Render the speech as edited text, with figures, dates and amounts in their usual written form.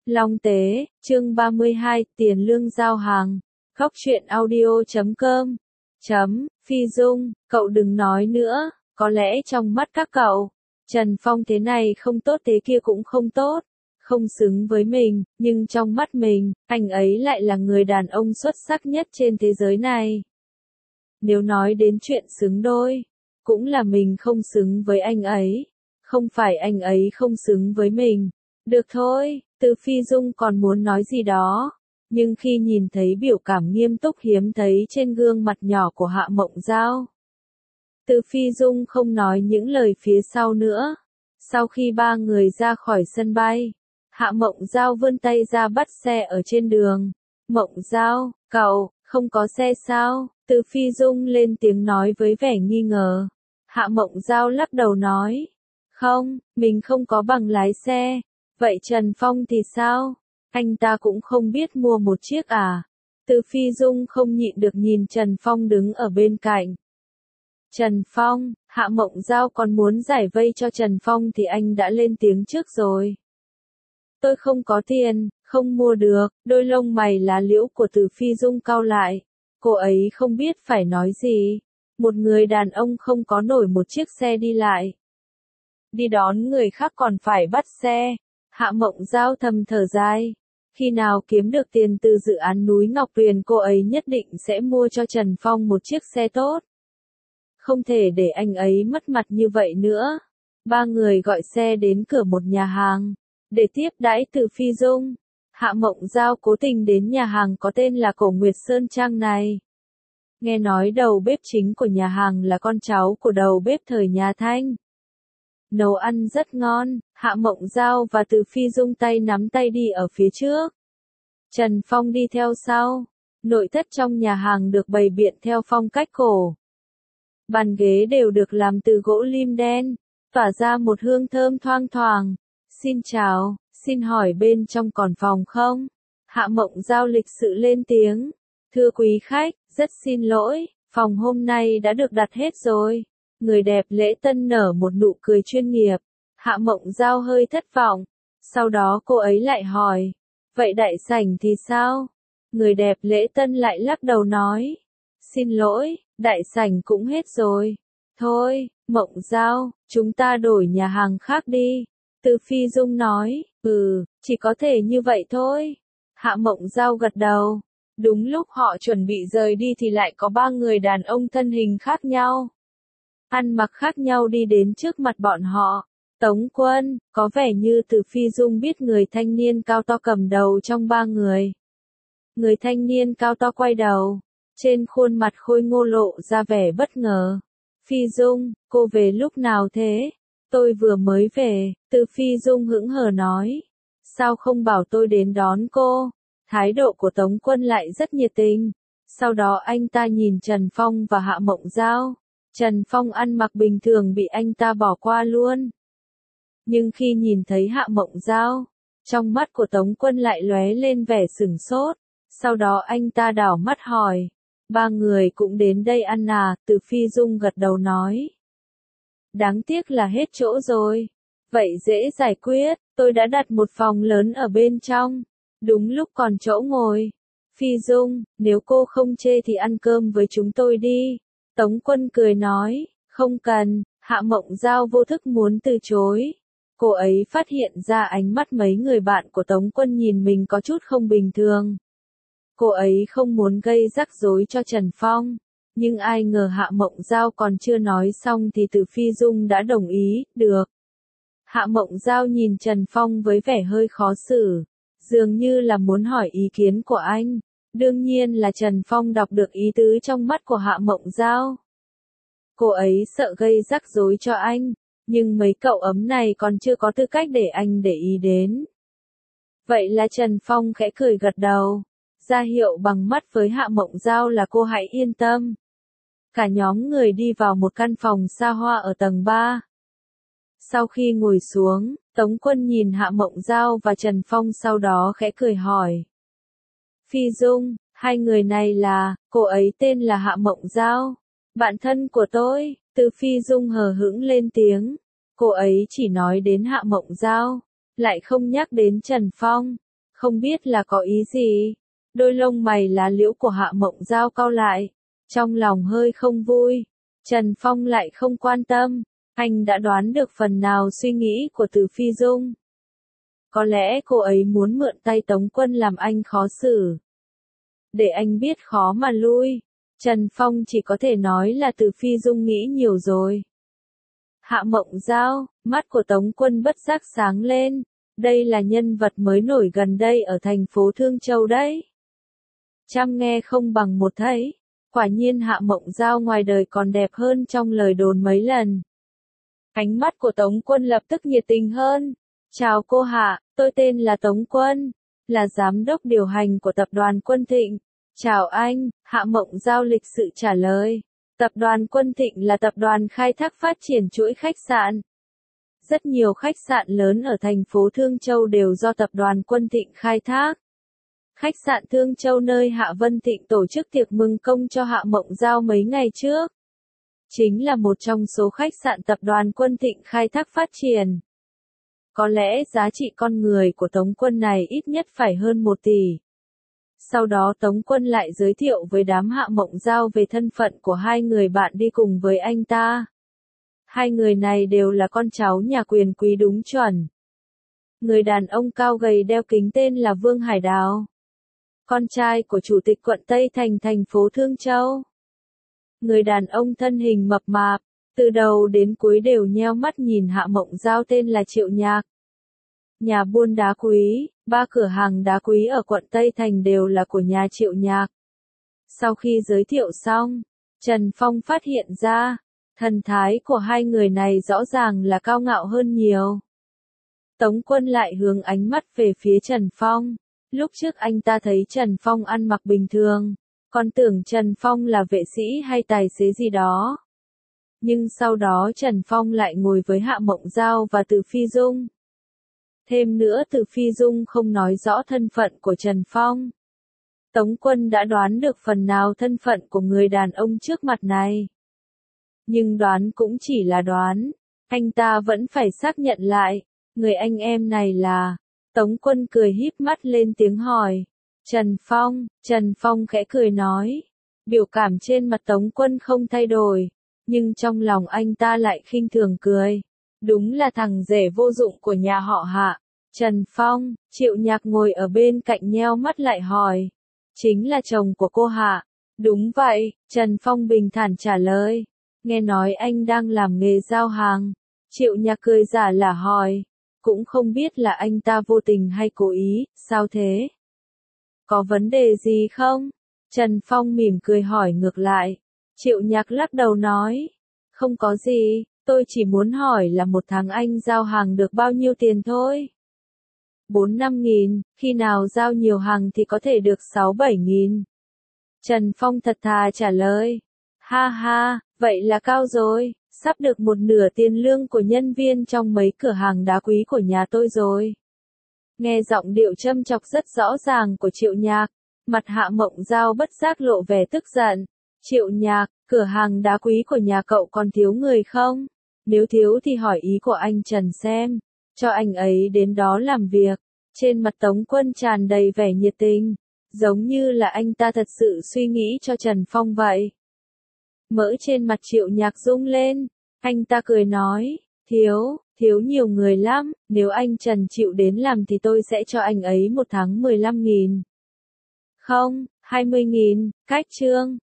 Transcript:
Long Tế, chương 32, tiền lương giao hàng. Góc truyện audio.com. Phi Dung, cậu đừng nói nữa, có lẽ trong mắt các cậu, Trần Phong thế này không tốt thế kia cũng không tốt, không xứng với mình, nhưng trong mắt mình, anh ấy lại là người đàn ông xuất sắc nhất trên thế giới này. Nếu nói đến chuyện xứng đôi, cũng là mình không xứng với anh ấy, không phải anh ấy không xứng với mình. Được thôi, Từ Phi Dung còn muốn nói gì đó, nhưng khi nhìn thấy biểu cảm nghiêm túc hiếm thấy trên gương mặt nhỏ của Hạ Mộng Giao, Từ Phi Dung không nói những lời phía sau nữa. Sau khi ba người ra khỏi sân bay, Hạ Mộng Giao vươn tay ra bắt xe ở trên đường. Mộng Giao, cậu, không có xe sao? Từ Phi Dung lên tiếng nói với vẻ nghi ngờ. Hạ Mộng Giao lắc đầu nói, không, mình không có bằng lái xe. Vậy Trần Phong thì sao? Anh ta cũng không biết mua một chiếc à? Từ Phi Dung không nhịn được nhìn Trần Phong đứng ở bên cạnh. Trần Phong, Hạ Mộng Giao còn muốn giải vây cho Trần Phong thì anh đã lên tiếng trước rồi. Tôi không có tiền, không mua được. Đôi lông mày lá liễu của Từ Phi Dung cau lại. Cô ấy không biết phải nói gì. Một người đàn ông không có nổi một chiếc xe đi lại, đi đón người khác còn phải bắt xe. Hạ Mộng Giao thầm thở dài. Khi nào kiếm được tiền từ dự án núi Ngọc Tuyền cô ấy nhất định sẽ mua cho Trần Phong một chiếc xe tốt. Không thể để anh ấy mất mặt như vậy nữa. Ba người gọi xe đến cửa một nhà hàng, để tiếp đãi Từ Phi Dung. Hạ Mộng Giao cố tình đến nhà hàng có tên là Cổ Nguyệt Sơn Trang này. Nghe nói đầu bếp chính của nhà hàng là con cháu của đầu bếp thời nhà Thanh. Nấu ăn rất ngon, Hạ Mộng Giao và Từ Phi Dung tay nắm tay đi ở phía trước. Trần Phong đi theo sau. Nội thất trong nhà hàng được bày biện theo phong cách cổ. Bàn ghế đều được làm từ gỗ lim đen, tỏa ra một hương thơm thoang thoảng. Xin chào, xin hỏi bên trong còn phòng không? Hạ Mộng Giao lịch sự lên tiếng. Thưa quý khách, rất xin lỗi, phòng hôm nay đã được đặt hết rồi. Người đẹp lễ tân nở một nụ cười chuyên nghiệp. Hạ Mộng Giao hơi thất vọng. Sau đó cô ấy lại hỏi, vậy đại sảnh thì sao? Người đẹp lễ tân lại lắc đầu nói, xin lỗi, đại sảnh cũng hết rồi. Thôi, Mộng Giao, chúng ta đổi nhà hàng khác đi. Từ Phi Dung nói, chỉ có thể như vậy thôi. Hạ Mộng Giao gật đầu. Đúng lúc họ chuẩn bị rời đi thì lại có ba người đàn ông thân hình khác nhau, ăn mặc khác nhau đi đến trước mặt bọn họ. Tống Quân, có vẻ như Từ Phi Dung biết người thanh niên cao to cầm đầu trong ba người. Người thanh niên cao to quay đầu, trên khuôn mặt khôi ngô lộ ra vẻ bất ngờ. Phi Dung, cô về lúc nào thế? Tôi vừa mới về. Từ Phi Dung hững hờ nói. Sao không bảo tôi đến đón cô? Thái độ của Tống Quân lại rất nhiệt tình. Sau đó anh ta nhìn Trần Phong và Hạ Mộng Giao. Trần Phong ăn mặc bình thường bị anh ta bỏ qua luôn. Nhưng khi nhìn thấy Hạ Mộng Giao, trong mắt của Tống Quân lại lóe lên vẻ sửng sốt. Sau đó anh ta đảo mắt hỏi, ba người cũng đến đây ăn à? Từ Phi Dung gật đầu nói. Đáng tiếc là hết chỗ rồi. Vậy dễ giải quyết, tôi đã đặt một phòng lớn ở bên trong. Đúng lúc còn chỗ ngồi. Phi Dung, nếu cô không chê thì ăn cơm với chúng tôi đi. Tống Quân cười nói, không cần. Hạ Mộng Giao vô thức muốn từ chối. Cô ấy phát hiện ra ánh mắt mấy người bạn của Tống Quân nhìn mình có chút không bình thường. Cô ấy không muốn gây rắc rối cho Trần Phong. Nhưng ai ngờ Hạ Mộng Giao còn chưa nói xong thì Từ Phi Dung đã đồng ý, được. Hạ Mộng Giao nhìn Trần Phong với vẻ hơi khó xử, dường như là muốn hỏi ý kiến của anh. Đương nhiên là Trần Phong đọc được ý tứ trong mắt của Hạ Mộng Giao. Cô ấy sợ gây rắc rối cho anh, nhưng mấy cậu ấm này còn chưa có tư cách để anh để ý đến. Vậy là Trần Phong khẽ cười gật đầu, ra hiệu bằng mắt với Hạ Mộng Giao là cô hãy yên tâm. Cả nhóm người đi vào một căn phòng xa hoa ở tầng 3. Sau khi ngồi xuống, Tống Quân nhìn Hạ Mộng Giao và Trần Phong sau đó khẽ cười hỏi. Phi Dung, hai người này là, cô ấy tên là Hạ Mộng Giao, bạn thân của tôi. Từ Phi Dung hờ hững lên tiếng. Cô ấy chỉ nói đến Hạ Mộng Giao, lại không nhắc đến Trần Phong. Không biết là có ý gì? Đôi lông mày lá liễu của Hạ Mộng Giao cau lại, trong lòng hơi không vui. Trần Phong lại không quan tâm, anh đã đoán được phần nào suy nghĩ của Từ Phi Dung. Có lẽ cô ấy muốn mượn tay Tống Quân làm anh khó xử. Để anh biết khó mà lui. Trần Phong chỉ có thể nói là Từ Phi Dung nghĩ nhiều rồi. Hạ Mộng Giao, mắt của Tống Quân bất giác sáng lên. Đây là nhân vật mới nổi gần đây ở thành phố Thương Châu đấy. Trăm nghe không bằng một thấy. Quả nhiên Hạ Mộng Giao ngoài đời còn đẹp hơn trong lời đồn mấy lần. Ánh mắt của Tống Quân lập tức nhiệt tình hơn. Chào cô Hạ, tôi tên là Tống Quân, là giám đốc điều hành của tập đoàn Quân Thịnh. Chào anh, Hạ Mộng Giao lịch sự trả lời. Tập đoàn Quân Thịnh là tập đoàn khai thác phát triển chuỗi khách sạn. Rất nhiều khách sạn lớn ở thành phố Thương Châu đều do tập đoàn Quân Thịnh khai thác. Khách sạn Thương Châu nơi Hạ Vân Thịnh tổ chức tiệc mừng công cho Hạ Mộng Giao mấy ngày trước. Chính là một trong số khách sạn tập đoàn Quân Thịnh khai thác phát triển. Có lẽ giá trị con người của Tống Quân này ít nhất phải hơn 1 tỷ. Sau đó Tống Quân lại giới thiệu với đám Hạ Mộng Giao về thân phận của hai người bạn đi cùng với anh ta. Hai người này đều là con cháu nhà quyền quý đúng chuẩn. Người đàn ông cao gầy đeo kính tên là Vương Hải Đào. Con trai của chủ tịch quận Tây Thành thành phố Thương Châu. Người đàn ông thân hình mập mạp, từ đầu đến cuối đều nheo mắt nhìn Hạ Mộng Giao tên là Triệu Nhạc. Nhà buôn đá quý, 3 cửa hàng đá quý ở quận Tây Thành đều là của nhà Triệu Nhạc. Sau khi giới thiệu xong, Trần Phong phát hiện ra, thần thái của hai người này rõ ràng là cao ngạo hơn nhiều. Tống Quân lại hướng ánh mắt về phía Trần Phong. Lúc trước anh ta thấy Trần Phong ăn mặc bình thường, còn tưởng Trần Phong là vệ sĩ hay tài xế gì đó. Nhưng sau đó Trần Phong lại ngồi với Hạ Mộng Giao và Từ Phi Dung. Thêm nữa Từ Phi Dung không nói rõ thân phận của Trần Phong. Tống Quân đã đoán được phần nào thân phận của người đàn ông trước mặt này. Nhưng đoán cũng chỉ là đoán, anh ta vẫn phải xác nhận lại, người anh em này là... Tống Quân cười híp mắt lên tiếng hỏi. Trần Phong khẽ cười nói. Biểu cảm trên mặt Tống Quân không thay đổi, nhưng trong lòng anh ta lại khinh thường cười. Đúng là thằng rể vô dụng của nhà họ Hạ. Trần Phong, Triệu Nhạc ngồi ở bên cạnh nheo mắt lại hỏi. Chính là chồng của cô Hạ. Đúng vậy, Trần Phong bình thản trả lời. Nghe nói anh đang làm nghề giao hàng. Triệu Nhạc cười giả lả hỏi. Cũng không biết là anh ta vô tình hay cố ý, sao thế? Có vấn đề gì không? Trần Phong mỉm cười hỏi ngược lại. Triệu Nhạc lắc đầu nói. Không có gì, tôi chỉ muốn hỏi là một tháng anh giao hàng được bao nhiêu tiền thôi. 4-5 nghìn, khi nào giao nhiều hàng thì có thể được 6-7 nghìn. Trần Phong thật thà trả lời. Ha ha, vậy là cao rồi. Sắp được một nửa tiền lương của nhân viên trong mấy cửa hàng đá quý của nhà tôi rồi. Nghe giọng điệu châm chọc rất rõ ràng của Triệu Nhạc, mặt Hạ Mộng Giao bất giác lộ vẻ tức giận. Triệu Nhạc, cửa hàng đá quý của nhà cậu còn thiếu người không? Nếu thiếu thì hỏi ý của anh Trần xem, cho anh ấy đến đó làm việc. Trên mặt Tống Quân tràn đầy vẻ nhiệt tình, giống như là anh ta thật sự suy nghĩ cho Trần Phong vậy. Mỡ trên mặt Triệu Nhạc rung lên, anh ta cười nói, thiếu nhiều người lắm, nếu anh Trần chịu đến làm thì tôi sẽ cho anh ấy một tháng 15 nghìn. Không, 20 nghìn, cách chương.